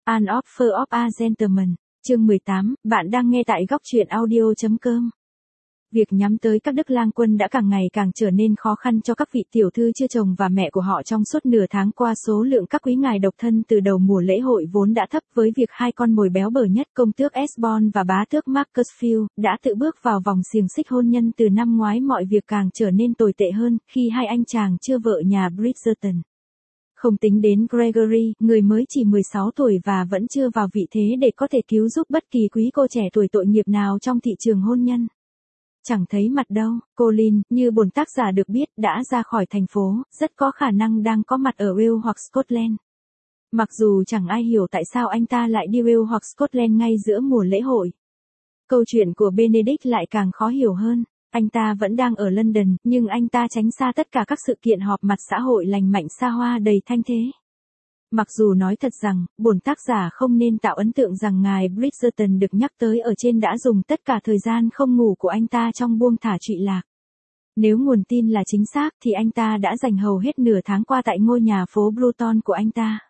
An Offer of a Gentleman, chương 18, bạn đang nghe tại góc truyện audio.com. Việc nhắm tới các đức lang quân đã càng ngày càng trở nên khó khăn cho các vị tiểu thư chưa chồng và mẹ của họ trong suốt nửa tháng qua. Số lượng các quý ngài độc thân từ đầu mùa lễ hội vốn đã thấp, với việc hai con mồi béo bở nhất công tước Esbon và bá tước Macclesfield đã tự bước vào vòng xiềng xích hôn nhân từ năm ngoái. Mọi việc càng trở nên tồi tệ hơn khi hai anh chàng chưa vợ nhà Bridgerton. Không tính đến Gregory, người mới chỉ 16 tuổi và vẫn chưa vào vị thế để có thể cứu giúp bất kỳ quý cô trẻ tuổi tội nghiệp nào trong thị trường hôn nhân. Chẳng thấy mặt đâu, Colin, như bổn tác giả được biết, đã ra khỏi thành phố, rất có khả năng đang có mặt ở Wales hoặc Scotland. Mặc dù chẳng ai hiểu tại sao anh ta lại đi Wales hoặc Scotland ngay giữa mùa lễ hội. Câu chuyện của Benedict lại càng khó hiểu hơn. Anh ta vẫn đang ở London, nhưng anh ta tránh xa tất cả các sự kiện họp mặt xã hội lành mạnh xa hoa đầy thanh thế. Mặc dù nói thật rằng, bổn tác giả không nên tạo ấn tượng rằng ngài Bridgerton được nhắc tới ở trên đã dùng tất cả thời gian không ngủ của anh ta trong buông thả trụy lạc. Nếu nguồn tin là chính xác thì anh ta đã dành hầu hết nửa tháng qua tại ngôi nhà phố Bruton của anh ta.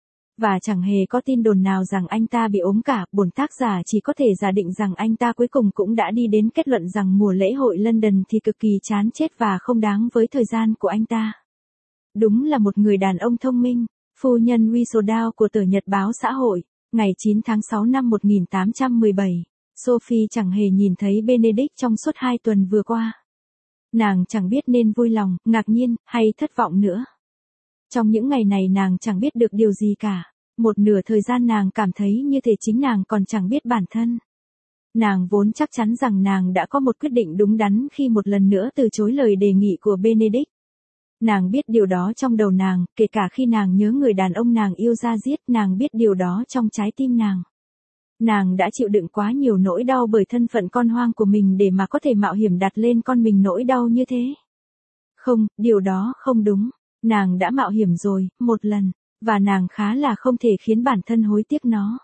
Và chẳng hề có tin đồn nào rằng anh ta bị ốm cả. Bổn tác giả chỉ có thể giả định rằng anh ta cuối cùng cũng đã đi đến kết luận rằng mùa lễ hội London thì cực kỳ chán chết và không đáng với thời gian của anh ta. Đúng là một người đàn ông thông minh. Phu nhân Whistledown của tờ Nhật báo xã hội, ngày 9 tháng 6 năm 1817, Sophie chẳng hề nhìn thấy Benedict trong suốt 2 tuần vừa qua. Nàng chẳng biết nên vui lòng, ngạc nhiên, hay thất vọng nữa. Trong những ngày này nàng chẳng biết được điều gì cả. Một nửa thời gian nàng cảm thấy như thể chính nàng còn chẳng biết bản thân. Nàng vốn chắc chắn rằng nàng đã có một quyết định đúng đắn khi một lần nữa từ chối lời đề nghị của Benedict. Nàng biết điều đó trong đầu nàng, kể cả khi nàng nhớ người đàn ông nàng yêu ra giết, nàng biết điều đó trong trái tim nàng. Nàng đã chịu đựng quá nhiều nỗi đau bởi thân phận con hoang của mình để mà có thể mạo hiểm đặt lên con mình nỗi đau như thế. Không, điều đó không đúng. Nàng đã mạo hiểm rồi, một lần, và nàng khá là không thể khiến bản thân hối tiếc nó.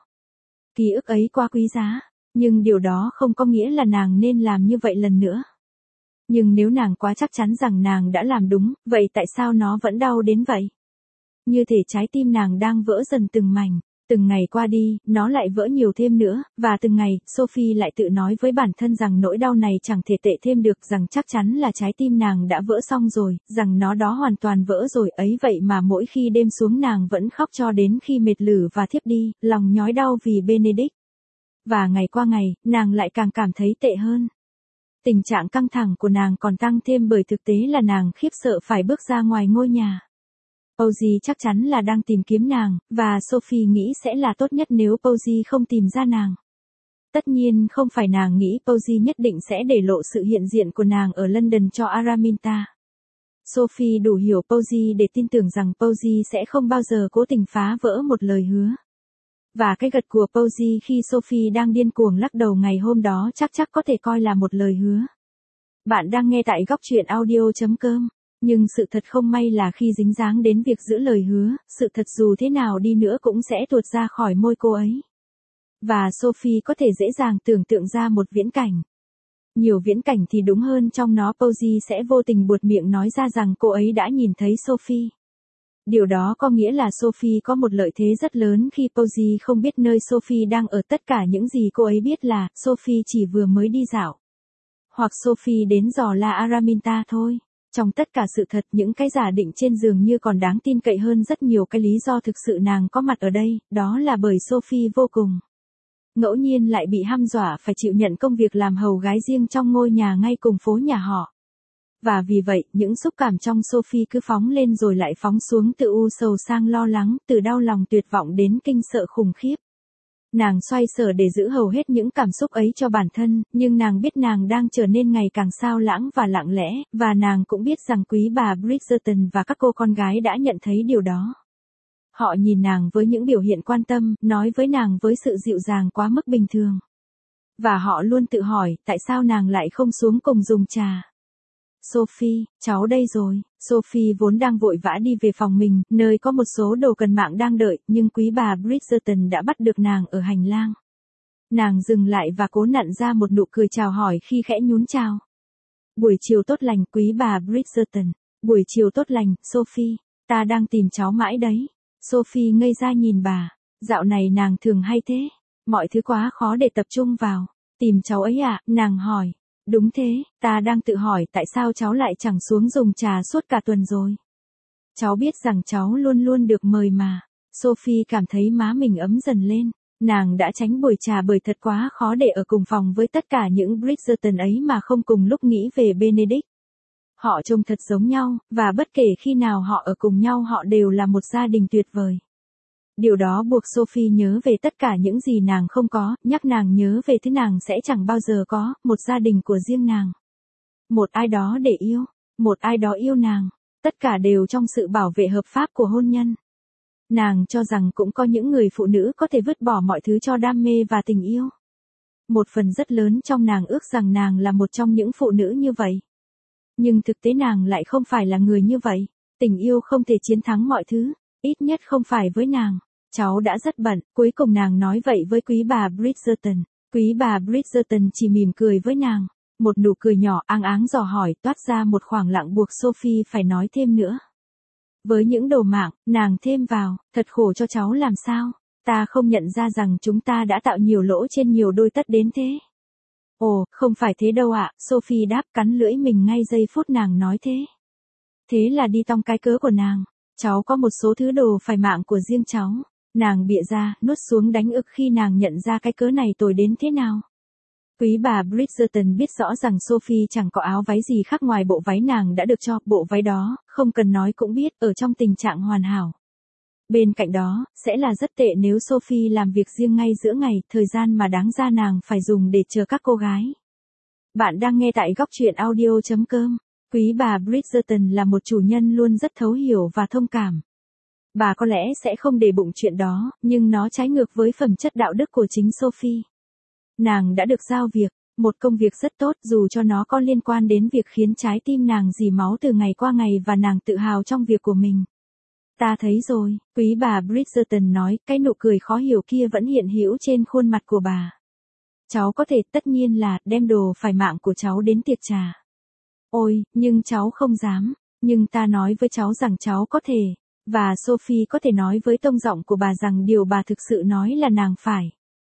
Ký ức ấy quá quý giá, nhưng điều đó không có nghĩa là nàng nên làm như vậy lần nữa. Nhưng nếu nàng quá chắc chắn rằng nàng đã làm đúng, vậy tại sao nó vẫn đau đến vậy? Như thể trái tim nàng đang vỡ dần từng mảnh. Từng ngày qua đi, nó lại vỡ nhiều thêm nữa, và từng ngày, Sophie lại tự nói với bản thân rằng nỗi đau này chẳng thể tệ thêm được, rằng chắc chắn là trái tim nàng đã vỡ xong rồi, rằng nó đó hoàn toàn vỡ rồi ấy. Vậy mà mỗi khi đêm xuống nàng vẫn khóc cho đến khi mệt lử và thiếp đi, lòng nhói đau vì Benedict. Và ngày qua ngày, nàng lại càng cảm thấy tệ hơn. Tình trạng căng thẳng của nàng còn tăng thêm bởi thực tế là nàng khiếp sợ phải bước ra ngoài ngôi nhà. Posey chắc chắn là đang tìm kiếm nàng, và Sophie nghĩ sẽ là tốt nhất nếu Posey không tìm ra nàng. Tất nhiên không phải nàng nghĩ Posey nhất định sẽ để lộ sự hiện diện của nàng ở London cho Araminta. Sophie đủ hiểu Posey để tin tưởng rằng Posey sẽ không bao giờ cố tình phá vỡ một lời hứa. Và cái gật của Posey khi Sophie đang điên cuồng lắc đầu ngày hôm đó chắc có thể coi là một lời hứa. Bạn đang nghe tại góc truyện audio.com. Nhưng sự thật không may là khi dính dáng đến việc giữ lời hứa, sự thật dù thế nào đi nữa cũng sẽ tuột ra khỏi môi cô ấy. Và Sophie có thể dễ dàng tưởng tượng ra một viễn cảnh. Nhiều viễn cảnh thì đúng hơn, trong nó Posey sẽ vô tình buột miệng nói ra rằng cô ấy đã nhìn thấy Sophie. Điều đó có nghĩa là Sophie có một lợi thế rất lớn khi Posey không biết nơi Sophie đang ở. Tất cả những gì cô ấy biết là Sophie chỉ vừa mới đi dạo. Hoặc Sophie đến dò la Araminta thôi. Trong tất cả sự thật, những cái giả định trên dường như còn đáng tin cậy hơn rất nhiều cái lý do thực sự nàng có mặt ở đây, đó là bởi Sophie vô cùng ngẫu nhiên lại bị hăm dọa phải chịu nhận công việc làm hầu gái riêng trong ngôi nhà ngay cùng phố nhà họ. Và vì vậy, những xúc cảm trong Sophie cứ phóng lên rồi lại phóng xuống, từ u sầu sang lo lắng, từ đau lòng tuyệt vọng đến kinh sợ khủng khiếp. Nàng xoay sở để giữ hầu hết những cảm xúc ấy cho bản thân, nhưng nàng biết nàng đang trở nên ngày càng xao lãng và lặng lẽ, và nàng cũng biết rằng quý bà Bridgerton và các cô con gái đã nhận thấy điều đó. Họ nhìn nàng với những biểu hiện quan tâm, nói với nàng với sự dịu dàng quá mức bình thường. Và họ luôn tự hỏi, tại sao nàng lại không xuống cùng dùng trà. Sophie, cháu đây rồi. Sophie vốn đang vội vã đi về phòng mình, nơi có một số đồ cần mạng đang đợi, nhưng quý bà Bridgerton đã bắt được nàng ở hành lang. Nàng dừng lại và cố nặn ra một nụ cười chào hỏi khi khẽ nhún chào. Buổi chiều tốt lành, quý bà Bridgerton. Buổi chiều tốt lành, Sophie. Ta đang tìm cháu mãi đấy. Sophie ngây ra nhìn bà. Dạo này nàng thường hay thế. Mọi thứ quá khó để tập trung vào. Tìm cháu ấy à, nàng hỏi. Đúng thế, ta đang tự hỏi tại sao cháu lại chẳng xuống dùng trà suốt cả tuần rồi. Cháu biết rằng cháu luôn luôn được mời mà. Sophie cảm thấy má mình ấm dần lên. Nàng đã tránh buổi trà bởi thật quá khó để ở cùng phòng với tất cả những Bridgerton ấy mà không cùng lúc nghĩ về Benedict. Họ trông thật giống nhau, và bất kể khi nào họ ở cùng nhau họ đều là một gia đình tuyệt vời. Điều đó buộc Sophie nhớ về tất cả những gì nàng không có, nhắc nàng nhớ về thứ nàng sẽ chẳng bao giờ có, một gia đình của riêng nàng. Một ai đó để yêu, một ai đó yêu nàng, tất cả đều trong sự bảo vệ hợp pháp của hôn nhân. Nàng cho rằng cũng có những người phụ nữ có thể vứt bỏ mọi thứ cho đam mê và tình yêu. Một phần rất lớn trong nàng ước rằng nàng là một trong những phụ nữ như vậy. Nhưng thực tế nàng lại không phải là người như vậy. Tình yêu không thể chiến thắng mọi thứ, ít nhất không phải với nàng. Cháu đã rất bận, cuối cùng nàng nói vậy với quý bà Bridgerton. Quý bà Bridgerton chỉ mỉm cười với nàng. Một nụ cười nhỏ áng áng dò hỏi toát ra một khoảng lặng buộc Sophie phải nói thêm nữa. Với những đồ mạng, nàng thêm vào, thật khổ cho cháu làm sao. Ta không nhận ra rằng chúng ta đã tạo nhiều lỗ trên nhiều đôi tất đến thế. Ồ, không phải thế đâu ạ, Sophie đáp cắn lưỡi mình ngay giây phút nàng nói thế. Thế là đi tong cái cớ của nàng. Cháu có một số thứ đồ phải mạng của riêng cháu. Nàng bịa ra, nuốt xuống đánh ực khi nàng nhận ra cái cớ này tồi đến thế nào. Quý bà Bridgerton biết rõ rằng Sophie chẳng có áo váy gì khác ngoài bộ váy nàng đã được cho, bộ váy đó, không cần nói cũng biết, ở trong tình trạng hoàn hảo. Bên cạnh đó, sẽ là rất tệ nếu Sophie làm việc riêng ngay giữa ngày, thời gian mà đáng ra nàng phải dùng để chờ các cô gái. Bạn đang nghe tại góc truyện audio.com. Quý bà Bridgerton là một chủ nhân luôn rất thấu hiểu và thông cảm. Bà có lẽ sẽ không để bụng chuyện đó, nhưng nó trái ngược với phẩm chất đạo đức của chính Sophie. Nàng đã được giao việc, một công việc rất tốt dù cho nó có liên quan đến việc khiến trái tim nàng rỉ máu từ ngày qua ngày và nàng tự hào trong việc của mình. Ta thấy rồi, quý bà Bridgerton nói, cái nụ cười khó hiểu kia vẫn hiện hữu trên khuôn mặt của bà. Cháu có thể, tất nhiên là, đem đồ phải mạng của cháu đến tiệc trà. Ôi, nhưng cháu không dám, nhưng ta nói với cháu rằng cháu có thể, và Sophie có thể nói với tông giọng của bà rằng điều bà thực sự nói là nàng phải.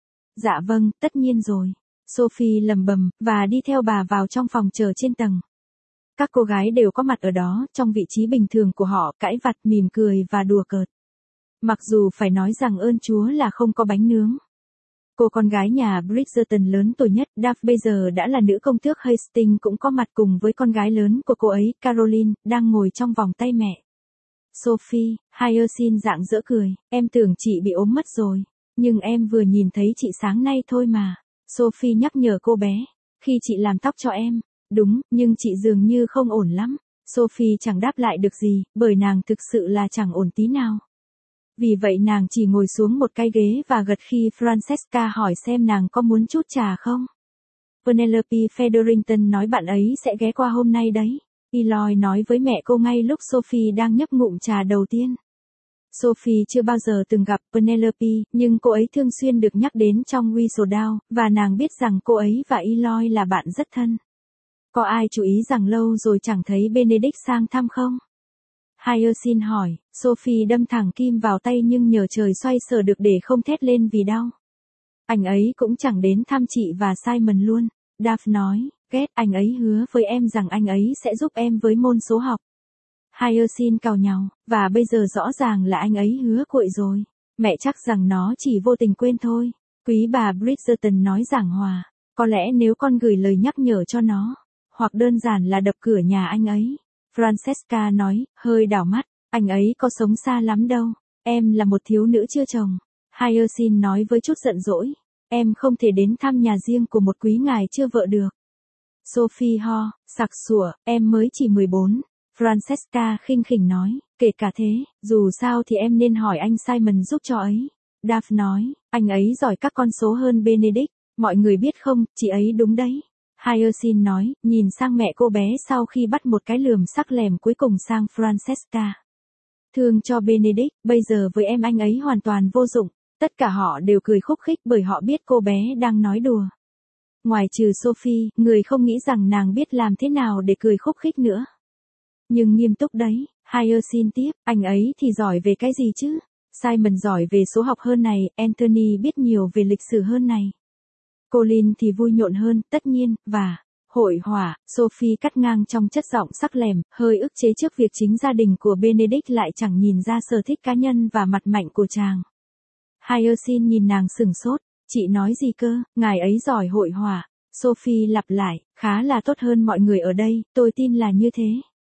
Dạ vâng, tất nhiên rồi. Sophie lầm bầm, và đi theo bà vào trong phòng chờ trên tầng. Các cô gái đều có mặt ở đó, trong vị trí bình thường của họ, cãi vặt, mỉm cười và đùa cợt. Mặc dù phải nói rằng ơn Chúa là không có bánh nướng. Cô con gái nhà Bridgerton lớn tuổi nhất, Daphne bây giờ đã là nữ công tước Hastings cũng có mặt cùng với con gái lớn của cô ấy, Caroline, đang ngồi trong vòng tay mẹ. Sophie, Hyacinth rạng rỡ cười, em tưởng chị bị ốm mất rồi. Nhưng em vừa nhìn thấy chị sáng nay thôi mà. Sophie nhắc nhở cô bé. Khi chị làm tóc cho em. Đúng, nhưng chị dường như không ổn lắm. Sophie chẳng đáp lại được gì, bởi nàng thực sự là chẳng ổn tí nào. Vì vậy nàng chỉ ngồi xuống một cái ghế và gật khi Francesca hỏi xem nàng có muốn chút trà không. Penelope Featherington nói bạn ấy sẽ ghé qua hôm nay đấy. Eloy nói với mẹ cô ngay lúc Sophie đang nhấp ngụm trà đầu tiên. Sophie chưa bao giờ từng gặp Penelope, nhưng cô ấy thường xuyên được nhắc đến trong Whistledown, và nàng biết rằng cô ấy và Eloy là bạn rất thân. Có ai chú ý rằng lâu rồi chẳng thấy Benedict sang thăm không? Hyacinth hỏi, Sophie đâm thẳng kim vào tay nhưng nhờ trời xoay sở được để không thét lên vì đau. Anh ấy cũng chẳng đến thăm chị và Simon luôn. Daphne nói, ghét, anh ấy hứa với em rằng anh ấy sẽ giúp em với môn số học. Hyacinth càu nhàu, và bây giờ rõ ràng là anh ấy hứa cuội rồi. Mẹ chắc rằng nó chỉ vô tình quên thôi. Quý bà Bridgerton nói giảng hòa, có lẽ nếu con gửi lời nhắc nhở cho nó, hoặc đơn giản là đập cửa nhà anh ấy. Francesca nói, hơi đảo mắt, anh ấy có sống xa lắm đâu, em là một thiếu nữ chưa chồng. Hyacinth nói với chút giận dỗi, em không thể đến thăm nhà riêng của một quý ngài chưa vợ được. Sophie ho, sặc sủa, em mới chỉ 14. Francesca khinh khỉnh nói, kể cả thế, dù sao thì em nên hỏi anh Simon giúp cho ấy. Daphne nói, anh ấy giỏi các con số hơn Benedict, mọi người biết không, chị ấy đúng đấy. Hyacinth nói, nhìn sang mẹ cô bé sau khi bắt một cái lườm sắc lẻm cuối cùng sang Francesca. Thương cho Benedict, bây giờ với em anh ấy hoàn toàn vô dụng. Tất cả họ đều cười khúc khích bởi họ biết cô bé đang nói đùa. Ngoài trừ Sophie, người không nghĩ rằng nàng biết làm thế nào để cười khúc khích nữa. Nhưng nghiêm túc đấy, Hyacinth tiếp, anh ấy thì giỏi về cái gì chứ? Simon giỏi về số học hơn này, Anthony biết nhiều về lịch sử hơn này. Colin thì vui nhộn hơn, tất nhiên, và hội họa, Sophie cắt ngang trong chất giọng sắc lẻm, hơi ức chế trước việc chính gia đình của Benedict lại chẳng nhìn ra sở thích cá nhân và mặt mạnh của chàng. Hyacinth nhìn nàng sửng sốt, chị nói gì cơ, ngài ấy giỏi hội họa. Sophie lặp lại, khá là tốt hơn mọi người ở đây, tôi tin là như thế.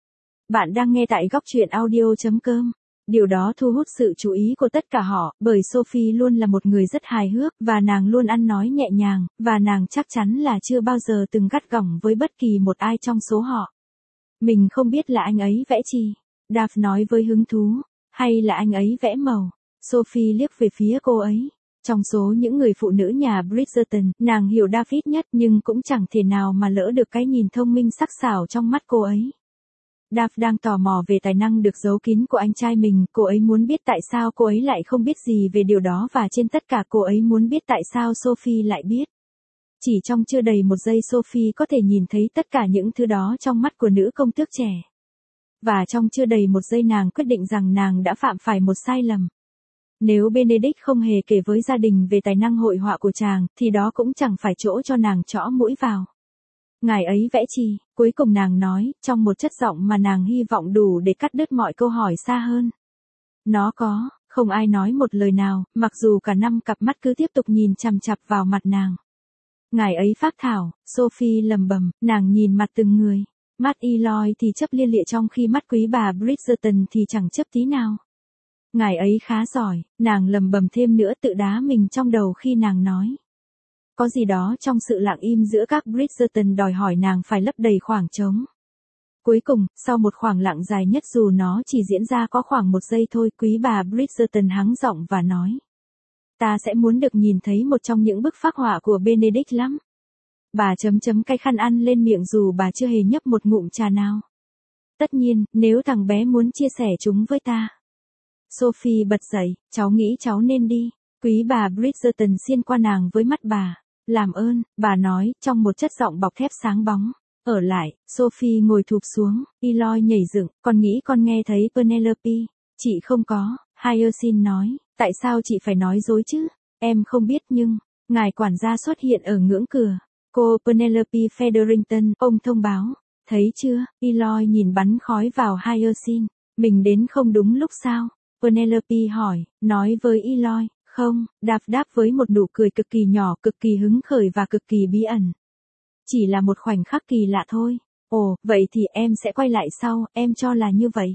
Bạn đang nghe tại góc truyện audio.com. Điều đó thu hút sự chú ý của tất cả họ, bởi Sophie luôn là một người rất hài hước, và nàng luôn ăn nói nhẹ nhàng, và nàng chắc chắn là chưa bao giờ từng gắt gỏng với bất kỳ một ai trong số họ. Mình không biết là anh ấy vẽ chi. Daphne nói với hứng thú. Hay là anh ấy vẽ màu. Sophie liếc về phía cô ấy. Trong số những người phụ nữ nhà Bridgerton, nàng hiểu David nhất nhưng cũng chẳng thể nào mà lỡ được cái nhìn thông minh sắc sảo trong mắt cô ấy. Daphne đang tò mò về tài năng được giấu kín của anh trai mình, cô ấy muốn biết tại sao cô ấy lại không biết gì về điều đó và trên tất cả cô ấy muốn biết tại sao Sophie lại biết. Chỉ trong chưa đầy một giây Sophie có thể nhìn thấy tất cả những thứ đó trong mắt của nữ công tước trẻ. Và trong chưa đầy một giây nàng quyết định rằng nàng đã phạm phải một sai lầm. Nếu Benedict không hề kể với gia đình về tài năng hội họa của chàng, thì đó cũng chẳng phải chỗ cho nàng chõ mũi vào. Ngài ấy vẽ chi, cuối cùng nàng nói, trong một chất giọng mà nàng hy vọng đủ để cắt đứt mọi câu hỏi xa hơn. Nó có, không ai nói một lời nào, mặc dù cả năm cặp mắt cứ tiếp tục nhìn chằm chằm vào mặt nàng. Ngài ấy phác thảo, Sophie lầm bầm, nàng nhìn mặt từng người. Mắt Eloy thì chấp lia lịa trong khi mắt quý bà Bridgerton thì chẳng chấp tí nào. Ngài ấy khá giỏi, nàng lầm bầm thêm nữa tự đá mình trong đầu khi nàng nói. Có gì đó trong sự lặng im giữa các Bridgerton đòi hỏi nàng phải lấp đầy khoảng trống. Cuối cùng, sau một khoảng lặng dài nhất dù nó chỉ diễn ra có khoảng một giây thôi, quý bà Bridgerton hắng giọng và nói. Ta sẽ muốn được nhìn thấy một trong những bức phác họa của Benedict lắm. Bà chấm cái khăn ăn lên miệng dù bà chưa hề nhấp một ngụm trà nào. Tất nhiên, nếu thằng bé muốn chia sẻ chúng với ta. Sophie bật dậy, cháu nghĩ cháu nên đi. Quý bà Bridgerton xiên qua nàng với mắt bà. Làm ơn, bà nói, trong một chất giọng bọc thép sáng bóng. Ở lại, Sophie ngồi thụp xuống, Eloy nhảy dựng, con nghĩ con nghe thấy Penelope. Chị không có, Hyacinth nói, tại sao chị phải nói dối chứ? Em không biết nhưng, ngài quản gia xuất hiện ở ngưỡng cửa. Cô Penelope Featherington, ông thông báo. Thấy chưa, Eloy nhìn bắn khói vào Hyacinth. Mình đến không đúng lúc sao? Penelope hỏi, nói với Eloy. Không, đáp với một nụ cười cực kỳ nhỏ, cực kỳ hứng khởi và cực kỳ bí ẩn. Chỉ là một khoảnh khắc kỳ lạ thôi. Ồ, vậy thì em sẽ quay lại sau, em cho là như vậy.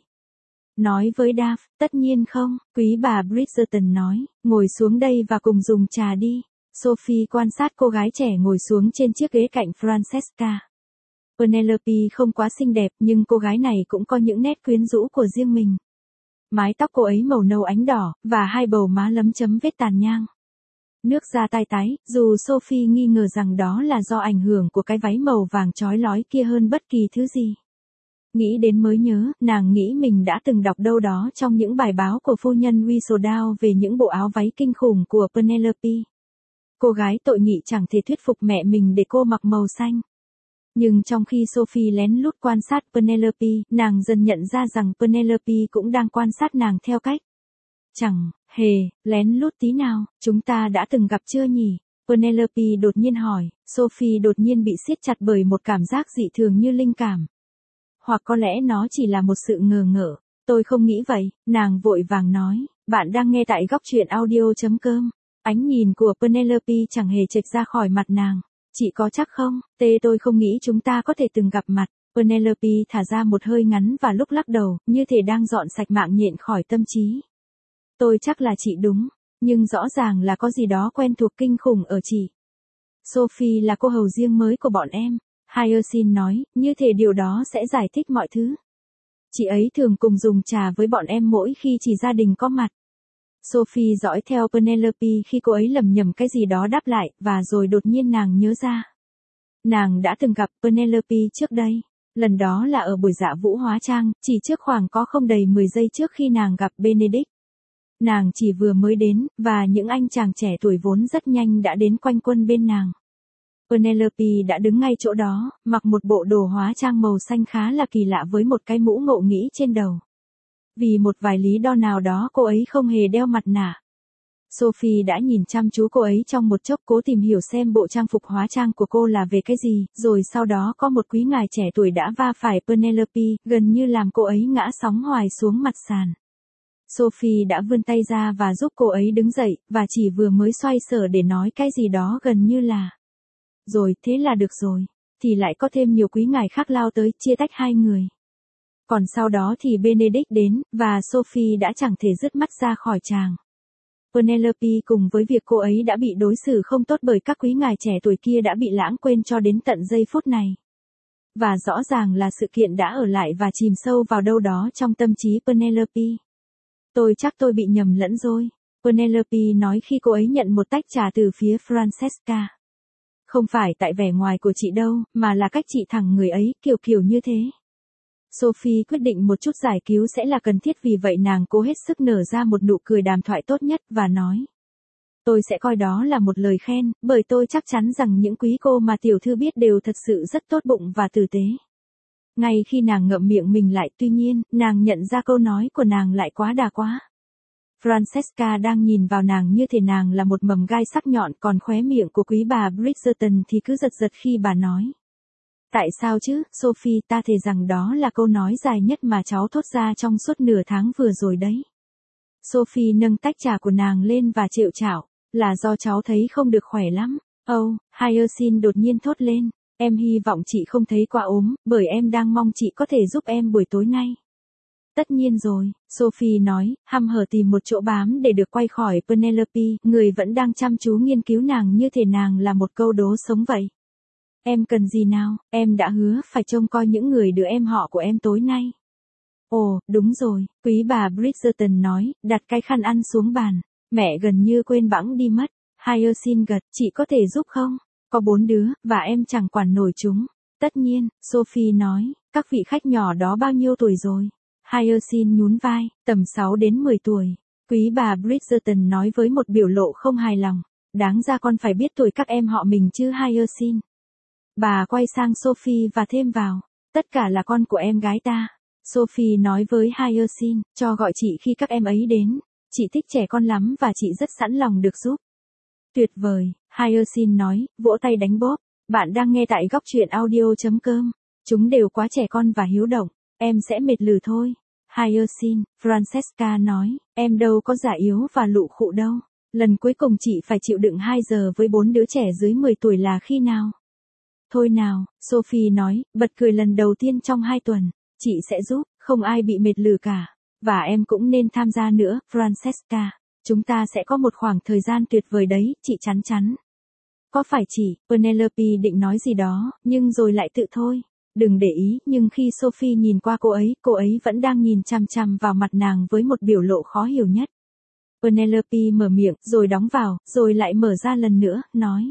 Nói với Daphne, tất nhiên không, quý bà Bridgerton nói, ngồi xuống đây và cùng dùng trà đi. Sophie quan sát cô gái trẻ ngồi xuống trên chiếc ghế cạnh Francesca. Penelope không quá xinh đẹp nhưng cô gái này cũng có những nét quyến rũ của riêng mình. Mái tóc cô ấy màu nâu ánh đỏ, và hai bầu má lấm chấm vết tàn nhang. Nước da tai tái, dù Sophie nghi ngờ rằng đó là do ảnh hưởng của cái váy màu vàng chói lói kia hơn bất kỳ thứ gì. Nghĩ đến mới nhớ, nàng nghĩ mình đã từng đọc đâu đó trong những bài báo của phu nhân Whistledown về những bộ áo váy kinh khủng của Penelope. Cô gái tội nghị chẳng thể thuyết phục mẹ mình để cô mặc màu xanh. Nhưng trong khi Sophie lén lút quan sát Penelope, nàng dần nhận ra rằng Penelope cũng đang quan sát nàng theo cách. Chẳng hề lén lút tí nào, chúng ta đã từng gặp chưa nhỉ? Penelope đột nhiên hỏi, Sophie đột nhiên bị siết chặt bởi một cảm giác dị thường như linh cảm. Hoặc có lẽ nó chỉ là một sự ngờ ngợ. Tôi không nghĩ vậy, nàng vội vàng nói, bạn đang nghe tại góc truyện audio.com. Ánh nhìn của Penelope chẳng hề chệch ra khỏi mặt nàng. Chị có chắc không? Tôi không nghĩ chúng ta có thể từng gặp mặt. Penelope thả ra một hơi ngắn và lúc lắc đầu, như thể đang dọn sạch mạng nhện khỏi tâm trí. Tôi chắc là chị đúng, nhưng rõ ràng là có gì đó quen thuộc kinh khủng ở chị. Sophie là cô hầu riêng mới của bọn em. Hyacinth nói, như thể điều đó sẽ giải thích mọi thứ. Chị ấy thường cùng dùng trà với bọn em mỗi khi chỉ gia đình có mặt. Sophie dõi theo Penelope khi cô ấy lẩm nhẩm cái gì đó đáp lại, và rồi đột nhiên nàng nhớ ra. Nàng đã từng gặp Penelope trước đây. Lần đó là ở buổi dạ vũ hóa trang, chỉ trước khoảng có không đầy 10 giây trước khi nàng gặp Benedict. Nàng chỉ vừa mới đến, và những anh chàng trẻ tuổi vốn rất nhanh đã đến quanh quân bên nàng. Penelope đã đứng ngay chỗ đó, mặc một bộ đồ hóa trang màu xanh khá là kỳ lạ với một cái mũ ngộ nghĩ trên đầu. Vì một vài lý do nào đó cô ấy không hề đeo mặt nạ. Sophie đã nhìn chăm chú cô ấy trong một chốc, cố tìm hiểu xem bộ trang phục hóa trang của cô là về cái gì, rồi sau đó có một quý ngài trẻ tuổi đã va phải Penelope, gần như làm cô ấy ngã sóng hoài xuống mặt sàn. Sophie đã vươn tay ra và giúp cô ấy đứng dậy, và chỉ vừa mới xoay sở để nói cái gì đó gần như là rồi, thế là được rồi, thì lại có thêm nhiều quý ngài khác lao tới, chia tách hai người. Còn sau đó thì Benedict đến, và Sophie đã chẳng thể dứt mắt ra khỏi chàng. Penelope cùng với việc cô ấy đã bị đối xử không tốt bởi các quý ngài trẻ tuổi kia đã bị lãng quên cho đến tận giây phút này. Và rõ ràng là sự kiện đã ở lại và chìm sâu vào đâu đó trong tâm trí Penelope. Tôi chắc tôi bị nhầm lẫn rồi, Penelope nói khi cô ấy nhận một tách trà từ phía Francesca. Không phải tại vẻ ngoài của chị đâu, mà là cách chị thẳng người ấy, kiểu như thế. Sophie quyết định một chút giải cứu sẽ là cần thiết, vì vậy nàng cố hết sức nở ra một nụ cười đàm thoại tốt nhất, và nói. Tôi sẽ coi đó là một lời khen, bởi tôi chắc chắn rằng những quý cô mà tiểu thư biết đều thật sự rất tốt bụng và tử tế. Ngay khi nàng ngậm miệng mình lại, tuy nhiên, nàng nhận ra câu nói của nàng lại quá đà quá. Francesca đang nhìn vào nàng như thể nàng là một mầm gai sắc nhọn, còn khóe miệng của quý bà Bridgerton thì cứ giật giật khi bà nói. Tại sao chứ, Sophie, ta thề rằng đó là câu nói dài nhất mà cháu thốt ra trong suốt nửa tháng vừa rồi đấy. Sophie nâng tách trà của nàng lên và trệu trạo, là do cháu thấy không được khỏe lắm. Oh, Hyacinth đột nhiên thốt lên, em hy vọng chị không thấy quá ốm, bởi em đang mong chị có thể giúp em buổi tối nay. Tất nhiên rồi, Sophie nói, hăm hở tìm một chỗ bám để được quay khỏi Penelope, người vẫn đang chăm chú nghiên cứu nàng như thể nàng là một câu đố sống vậy. Em cần gì nào, em đã hứa phải trông coi những người đứa em họ của em tối nay. Ồ, đúng rồi, quý bà Bridgerton nói, đặt cái khăn ăn xuống bàn. Mẹ gần như quên bẵng đi mất. Hyacinth gật, chị có thể giúp không? Có 4 đứa, và em chẳng quản nổi chúng. Tất nhiên, Sophie nói, các vị khách nhỏ đó bao nhiêu tuổi rồi? Hyacinth nhún vai, tầm 6 đến 10 tuổi. Quý bà Bridgerton nói với một biểu lộ không hài lòng. Đáng ra con phải biết tuổi các em họ mình chứ Hyacinth. Bà quay sang Sophie và thêm vào, tất cả là con của em gái ta. Sophie nói với Hyacinth, cho gọi chị khi các em ấy đến. Chị thích trẻ con lắm và chị rất sẵn lòng được giúp. Tuyệt vời, Hyacinth nói, vỗ tay đánh bóp. Bạn đang nghe tại góc truyện audio.com. Chúng đều quá trẻ con và hiếu động. Em sẽ mệt lử thôi. Hyacinth, Francesca nói, em đâu có già yếu và lụ khụ đâu. Lần cuối cùng chị phải chịu đựng 2 giờ với 4 đứa trẻ dưới 10 tuổi là khi nào? Thôi nào, Sophie nói, bật cười lần đầu tiên trong 2 tuần. Chị sẽ giúp, không ai bị mệt lử cả. Và em cũng nên tham gia nữa, Francesca. Chúng ta sẽ có một khoảng thời gian tuyệt vời đấy, chị chắn chắn. Có phải chị, Penelope định nói gì đó, nhưng rồi lại tự thôi. Đừng để ý, nhưng khi Sophie nhìn qua cô ấy vẫn đang nhìn chằm chằm vào mặt nàng với một biểu lộ khó hiểu nhất. Penelope mở miệng, rồi đóng vào, rồi lại mở ra lần nữa, nói.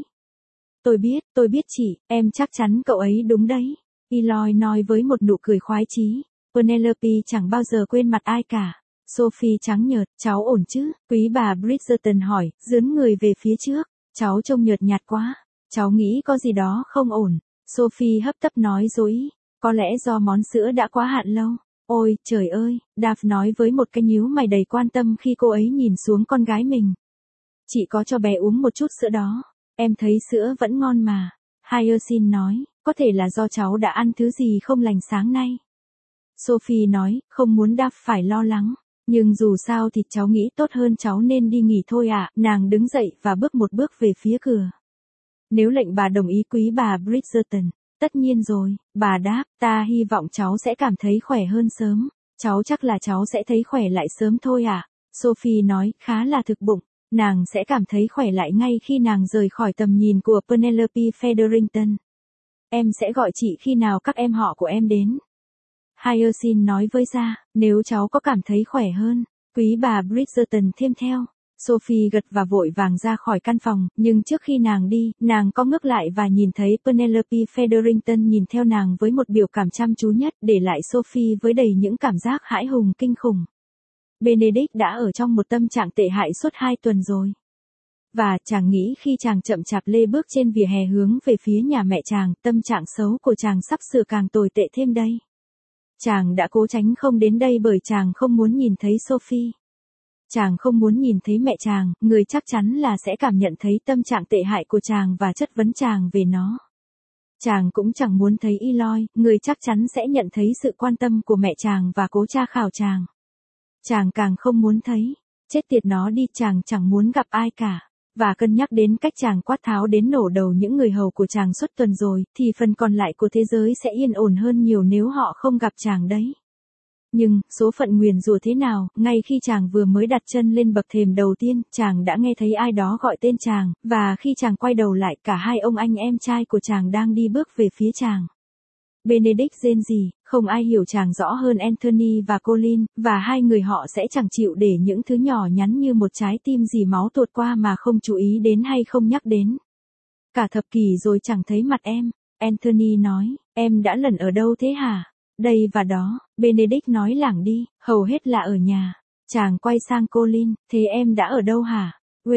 Tôi biết chị, em chắc chắn cậu ấy đúng đấy. Eloy nói với một nụ cười khoái chí. Penelope chẳng bao giờ quên mặt ai cả. Sophie trắng nhợt, cháu ổn chứ? Quý bà Bridgerton hỏi, dướn người về phía trước. Cháu trông nhợt nhạt quá. Cháu nghĩ có gì đó không ổn. Sophie hấp tấp nói dối. Có lẽ do món sữa đã quá hạn lâu. Ôi, trời ơi, Daphne nói với một cái nhíu mày đầy quan tâm khi cô ấy nhìn xuống con gái mình. Chị có cho bé uống một chút sữa đó. Em thấy sữa vẫn ngon mà. Hyacinth nói, có thể là do cháu đã ăn thứ gì không lành sáng nay. Sophie nói, không muốn Daphne phải lo lắng. Nhưng dù sao thì cháu nghĩ tốt hơn cháu nên đi nghỉ thôi ạ. Nàng đứng dậy và bước một bước về phía cửa. Nếu lệnh bà đồng ý quý bà Bridgerton. Tất nhiên rồi, bà đáp, ta hy vọng cháu sẽ cảm thấy khỏe hơn sớm. Cháu chắc là cháu sẽ thấy khỏe lại sớm thôi ạ. Sophie nói, khá là thực bụng. Nàng sẽ cảm thấy khỏe lại ngay khi nàng rời khỏi tầm nhìn của Penelope Featherington. Em sẽ gọi chị khi nào các em họ của em đến. Hyacinth nói với Ra, nếu cháu có cảm thấy khỏe hơn. Quý bà Bridgerton thêm theo. Sophie gật và vội vàng ra khỏi căn phòng, nhưng trước khi nàng đi, nàng có ngước lại và nhìn thấy Penelope Featherington nhìn theo nàng với một biểu cảm chăm chú nhất, để lại Sophie với đầy những cảm giác hãi hùng kinh khủng. Benedict đã ở trong một tâm trạng tệ hại suốt 2 tuần rồi. Và chàng nghĩ khi chàng chậm chạp lê bước trên vỉa hè hướng về phía nhà mẹ chàng, tâm trạng xấu của chàng sắp sửa càng tồi tệ thêm đây. Chàng đã cố tránh không đến đây bởi chàng không muốn nhìn thấy Sophie. Chàng không muốn nhìn thấy mẹ chàng, người chắc chắn là sẽ cảm nhận thấy tâm trạng tệ hại của chàng và chất vấn chàng về nó. Chàng cũng chẳng muốn thấy Eloy, người chắc chắn sẽ nhận thấy sự quan tâm của mẹ chàng và cố tra khảo chàng. Chàng càng không muốn thấy. Chết tiệt nó đi, chàng chẳng muốn gặp ai cả. Và cân nhắc đến cách chàng quát tháo đến nổ đầu những người hầu của chàng suốt tuần rồi, thì phần còn lại của thế giới sẽ yên ổn hơn nhiều nếu họ không gặp chàng đấy. Nhưng, số phận nguyền rủa thế nào, ngay khi chàng vừa mới đặt chân lên bậc thềm đầu tiên, chàng đã nghe thấy ai đó gọi tên chàng, và khi chàng quay đầu lại, cả hai ông anh em trai của chàng đang đi bước về phía chàng. Benedict rên rỉ, không ai hiểu chàng rõ hơn Anthony và Colin, và hai người họ sẽ chẳng chịu để những thứ nhỏ nhắn như một trái tim dì máu tuột qua mà không chú ý đến hay không nhắc đến. Cả thập kỷ rồi chẳng thấy mặt em, Anthony nói, em đã lẩn ở đâu thế hả? Đây và đó, Benedict nói lảng đi, hầu hết là ở nhà. Chàng quay sang Colin, thế em đã ở đâu hả?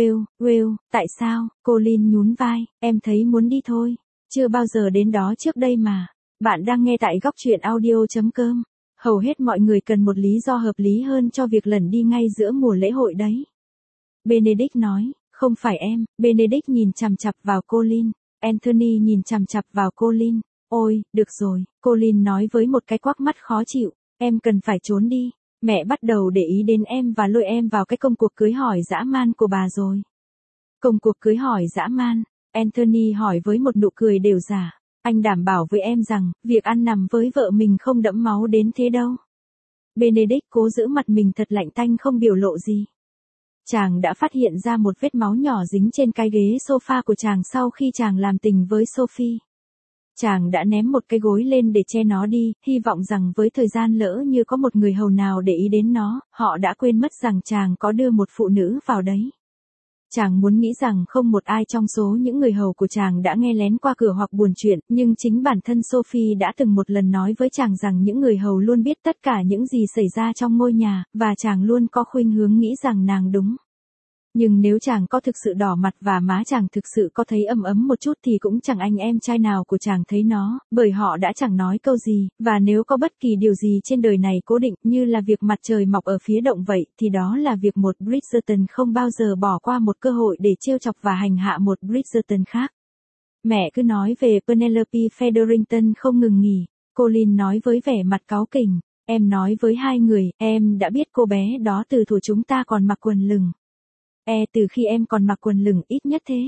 Well, tại sao? Colin nhún vai, em thấy muốn đi thôi. Chưa bao giờ đến đó trước đây mà. Bạn đang nghe tại góc truyện audio.com. Hầu hết mọi người cần một lý do hợp lý hơn cho việc lẩn đi ngay giữa mùa lễ hội đấy. Benedict nói, không phải em. Benedict nhìn chằm chằm vào Colin. Anthony nhìn chằm chằm vào Colin. Ôi, được rồi, Colin nói với một cái quắc mắt khó chịu. Em cần phải trốn đi. Mẹ bắt đầu để ý đến em và lôi em vào cái công cuộc cưới hỏi dã man của bà rồi. Công cuộc cưới hỏi dã man? Anthony hỏi với một nụ cười đều giả. Anh đảm bảo với em rằng, việc ăn nằm với vợ mình không đẫm máu đến thế đâu. Benedict cố giữ mặt mình thật lạnh tanh không biểu lộ gì. Chàng đã phát hiện ra một vết máu nhỏ dính trên cái ghế sofa của chàng sau khi chàng làm tình với Sophie. Chàng đã ném một cái gối lên để che nó đi, hy vọng rằng với thời gian lỡ như có một người hầu nào để ý đến nó, họ đã quên mất rằng chàng có đưa một phụ nữ vào đấy. Chàng muốn nghĩ rằng không một ai trong số những người hầu của chàng đã nghe lén qua cửa hoặc buồn chuyện, nhưng chính bản thân Sophie đã từng một lần nói với chàng rằng những người hầu luôn biết tất cả những gì xảy ra trong ngôi nhà, và chàng luôn có khuynh hướng nghĩ rằng nàng đúng. Nhưng nếu chàng có thực sự đỏ mặt và má chàng thực sự có thấy ấm ấm một chút thì cũng chẳng anh em trai nào của chàng thấy nó, bởi họ đã chẳng nói câu gì, và nếu có bất kỳ điều gì trên đời này cố định như là việc mặt trời mọc ở phía đông vậy, thì đó là việc một Bridgerton không bao giờ bỏ qua một cơ hội để trêu chọc và hành hạ một Bridgerton khác. Mẹ cứ nói về Penelope Featherington không ngừng nghỉ, Colin nói với vẻ mặt cáu kỉnh, em nói với hai người, em đã biết cô bé đó từ thuở chúng ta còn mặc quần lửng. Từ khi em còn mặc quần lửng ít nhất thế.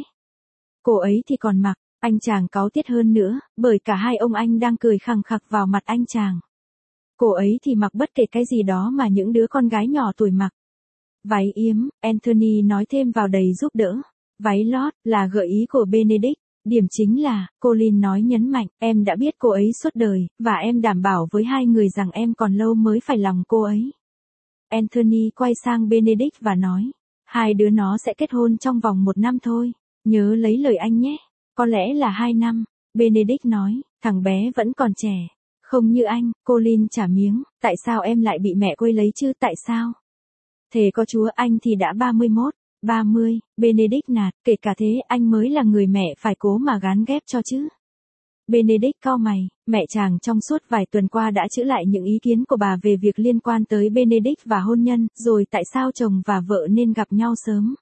Cô ấy thì còn mặc, anh chàng cáu tiết hơn nữa, bởi cả hai ông anh đang cười khằng khặc vào mặt anh chàng. Cô ấy thì mặc bất kể cái gì đó mà những đứa con gái nhỏ tuổi mặc. Váy yếm, Anthony nói thêm vào đầy giúp đỡ. Váy lót, là gợi ý của Benedict. Điểm chính là, Colin nói nhấn mạnh, em đã biết cô ấy suốt đời, và em đảm bảo với hai người rằng em còn lâu mới phải lòng cô ấy. Anthony quay sang Benedict và nói. Hai đứa nó sẽ kết hôn trong vòng 1 năm thôi. Nhớ lấy lời anh nhé. Có lẽ là 2 năm. Benedict nói, thằng bé vẫn còn trẻ. Không như anh, Colin trả miếng. Tại sao em lại bị mẹ quấy lấy chứ, tại sao? Thề có Chúa anh thì đã 31, 30, Benedict nạt, kể cả thế anh mới là người mẹ phải cố mà gán ghép cho chứ. Benedict cau mày, mẹ chàng trong suốt vài tuần qua đã chữa lại những ý kiến của bà về việc liên quan tới Benedict và hôn nhân, rồi tại sao chồng và vợ nên gặp nhau sớm.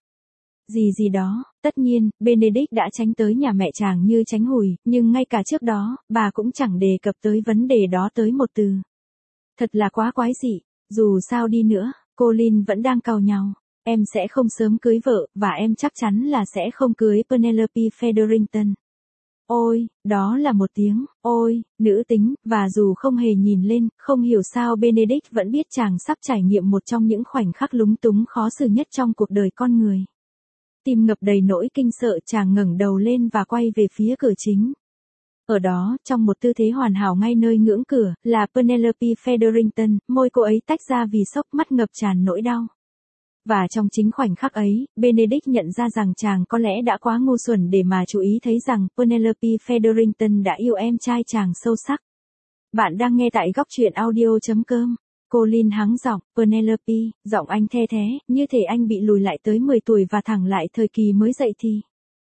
Gì đó, tất nhiên, Benedict đã tránh tới nhà mẹ chàng như tránh hùi, nhưng ngay cả trước đó, bà cũng chẳng đề cập tới vấn đề đó tới một từ. Thật là quá quái dị, dù sao đi nữa, Colin vẫn đang càu nhàu. Em sẽ không sớm cưới vợ, và em chắc chắn là sẽ không cưới Penelope Featherington. Ôi, đó là một tiếng, ôi, nữ tính, và dù không hề nhìn lên, không hiểu sao Benedict vẫn biết chàng sắp trải nghiệm một trong những khoảnh khắc lúng túng khó xử nhất trong cuộc đời con người. Tim ngập đầy nỗi kinh sợ, chàng ngẩng đầu lên và quay về phía cửa chính. Ở đó, trong một tư thế hoàn hảo ngay nơi ngưỡng cửa, là Penelope Featherington, môi cô ấy tách ra vì sốc, mắt ngập tràn nỗi đau. Và trong chính khoảnh khắc ấy, Benedict nhận ra rằng chàng có lẽ đã quá ngu xuẩn để mà chú ý thấy rằng Penelope Featherington đã yêu em trai chàng sâu sắc. Bạn đang nghe tại góc truyện audio.com. Colin hắng giọng, Penelope, giọng anh the thế, như thể anh bị lùi lại tới 10 tuổi và thẳng lại thời kỳ mới dậy thì.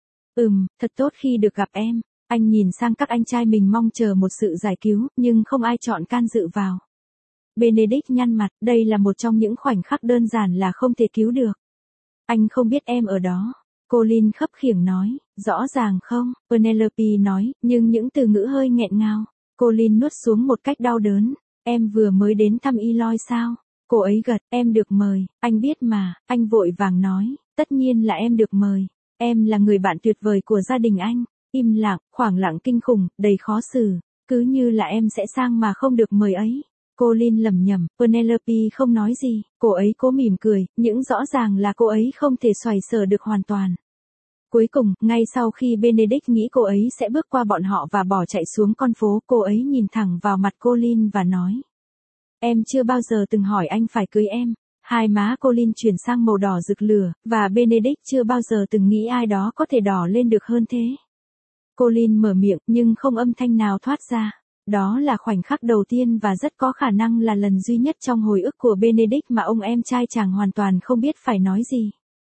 Thật tốt khi được gặp em. Anh nhìn sang các anh trai mình mong chờ một sự giải cứu, nhưng không ai chọn can dự vào. Benedict nhăn mặt, đây là một trong những khoảnh khắc đơn giản là không thể cứu được. Anh không biết em ở đó. Colin khấp khiễng nói, rõ ràng không, Penelope nói, nhưng những từ ngữ hơi nghẹn ngào. Colin nuốt xuống một cách đau đớn, em vừa mới đến thăm Eloy sao? Cô ấy gật, em được mời, anh biết mà, anh vội vàng nói, tất nhiên là em được mời. Em là người bạn tuyệt vời của gia đình anh. Im lặng, khoảng lặng kinh khủng, đầy khó xử, cứ như là em sẽ sang mà không được mời ấy. Colin lẩm nhẩm, Penelope không nói gì, cô ấy cố mỉm cười, nhưng rõ ràng là cô ấy không thể xoay sở được hoàn toàn. Cuối cùng, ngay sau khi Benedict nghĩ cô ấy sẽ bước qua bọn họ và bỏ chạy xuống con phố, cô ấy nhìn thẳng vào mặt Colin và nói. Em chưa bao giờ từng hỏi anh phải cưới em. Hai má Colin chuyển sang màu đỏ rực lửa, và Benedict chưa bao giờ từng nghĩ ai đó có thể đỏ lên được hơn thế. Colin mở miệng, nhưng không âm thanh nào thoát ra. Đó là khoảnh khắc đầu tiên và rất có khả năng là lần duy nhất trong hồi ức của Benedict mà ông em trai chàng hoàn toàn không biết phải nói gì.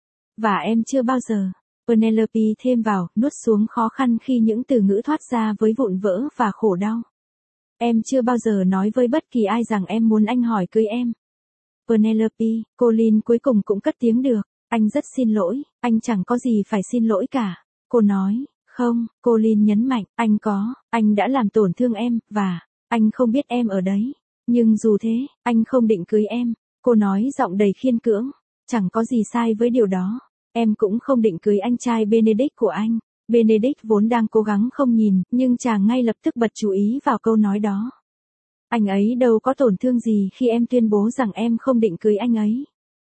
Và em chưa bao giờ. Penelope thêm vào, nuốt xuống khó khăn khi những từ ngữ thoát ra với vụn vỡ và khổ đau. Em chưa bao giờ nói với bất kỳ ai rằng em muốn anh hỏi cưới em. Penelope, Colin cuối cùng cũng cất tiếng được. Anh rất xin lỗi, anh chẳng có gì phải xin lỗi cả. Cô nói, không, Colin nhấn mạnh, anh đã làm tổn thương em, và, anh không biết em ở đấy. Nhưng dù thế, anh không định cưới em. Cô nói giọng đầy khiên cưỡng, chẳng có gì sai với điều đó. Em cũng không định cưới anh trai Benedict của anh. Benedict vốn đang cố gắng không nhìn, nhưng chàng ngay lập tức bật chú ý vào câu nói đó. Anh ấy đâu có tổn thương gì khi em tuyên bố rằng em không định cưới anh ấy.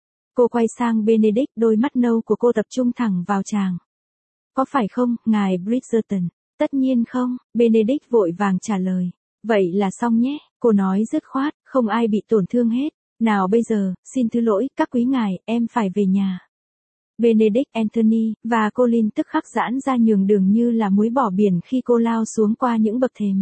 Cô quay sang Benedict, đôi mắt nâu của cô tập trung thẳng vào chàng. Có phải không, ngài Bridgerton? Tất nhiên không, Benedict vội vàng trả lời. Vậy là xong nhé, cô nói dứt khoát, không ai bị tổn thương hết. Nào bây giờ, xin thứ lỗi, các quý ngài, em phải về nhà. Benedict, Anthony, và Colin tức khắc giãn ra nhường đường như là muối bỏ biển khi cô lao xuống qua những bậc thềm.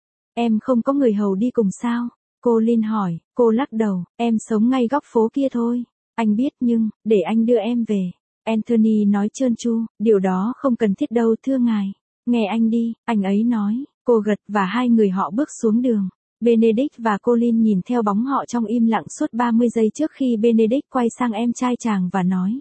Em không có người hầu đi cùng sao? Colin hỏi, cô lắc đầu, em sống ngay góc phố kia thôi. Anh biết nhưng, để anh đưa em về. Anthony nói trơn tru, điều đó không cần thiết đâu thưa ngài. Nghe anh đi, anh ấy nói, cô gật và hai người họ bước xuống đường. Benedict và Colin nhìn theo bóng họ trong im lặng suốt 30 giây trước khi Benedict quay sang em trai chàng và nói.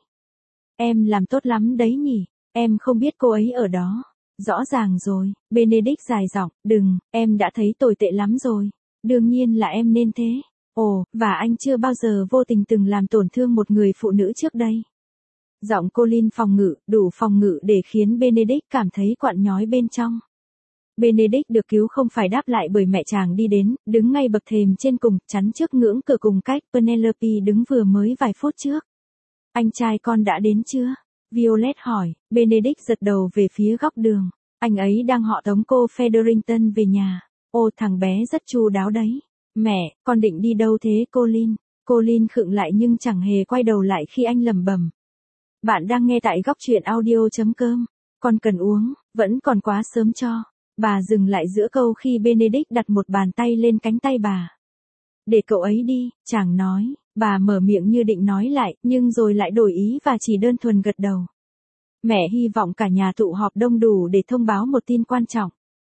Em làm tốt lắm đấy nhỉ, em không biết cô ấy ở đó. Rõ ràng rồi, Benedict dài giọng, đừng, em đã thấy tồi tệ lắm rồi. Đương nhiên là em nên thế. Ồ, và anh chưa bao giờ vô tình từng làm tổn thương một người phụ nữ trước đây. Giọng Colin phòng ngự, đủ phòng ngự để khiến Benedict cảm thấy quặn nhói bên trong. Benedict được cứu không phải đáp lại bởi mẹ chàng đi đến, đứng ngay bậc thềm trên cùng, chắn trước ngưỡng cửa cùng cách Penelope đứng vừa mới vài phút trước. Anh trai con đã đến chưa? Violet hỏi, Benedict giật đầu về phía góc đường. Anh ấy đang họ tống cô Featherington về nhà. Ô thằng bé rất chu đáo đấy. Mẹ, con định đi đâu thế Colin? Colin khựng lại nhưng chẳng hề quay đầu lại khi anh lẩm bẩm. Bạn đang nghe tại góc truyện audio.com. Con cần uống, vẫn còn quá sớm cho. Bà dừng lại giữa câu khi Benedict đặt một bàn tay lên cánh tay bà. Để cậu ấy đi, chàng nói. Bà mở miệng như định nói lại, nhưng rồi lại đổi ý và chỉ đơn thuần gật đầu. Mẹ hy vọng cả nhà tụ họp đông đủ để thông báo một tin quan trọng.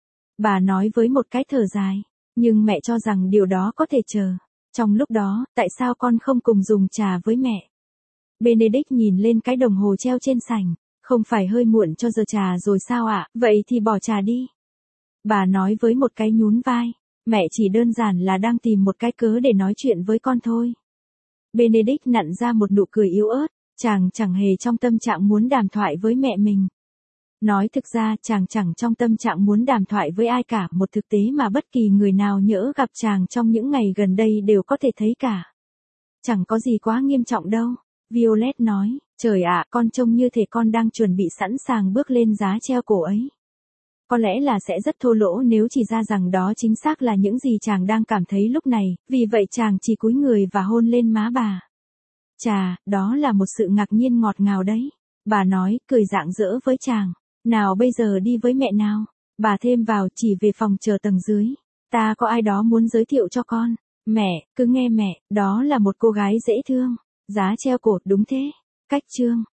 Bà nói với một cái thở dài. Nhưng mẹ cho rằng điều đó có thể chờ. Trong lúc đó, tại sao con không cùng dùng trà với mẹ? Benedict nhìn lên cái đồng hồ treo trên sảnh. Không phải hơi muộn cho giờ trà rồi sao ạ? Vậy thì bỏ trà đi. Bà nói với một cái nhún vai. Mẹ chỉ đơn giản là đang tìm một cái cớ để nói chuyện với con thôi. Benedict nặn ra một nụ cười yếu ớt. Chàng chẳng hề trong tâm trạng muốn đàm thoại với mẹ mình. Nói thực ra chàng chẳng trong tâm trạng muốn đàm thoại với ai cả, một thực tế mà bất kỳ người nào nhỡ gặp chàng trong những ngày gần đây đều có thể thấy cả. Chẳng có gì quá nghiêm trọng đâu. Violet nói, trời ạ, con trông như thể con đang chuẩn bị sẵn sàng bước lên giá treo cổ ấy. Có lẽ là sẽ rất thô lỗ nếu chỉ ra rằng đó chính xác là những gì chàng đang cảm thấy lúc này, vì vậy chàng chỉ cúi người và hôn lên má bà. Chà, đó là một sự ngạc nhiên ngọt ngào đấy. Bà nói, cười rạng rỡ với chàng. Nào bây giờ đi với mẹ nào. Bà thêm vào, chỉ về phòng chờ tầng dưới. Ta có ai đó muốn giới thiệu cho con. Mẹ, cứ nghe mẹ, đó là một cô gái dễ thương. Giá treo cổ, đúng thế. Cách chương.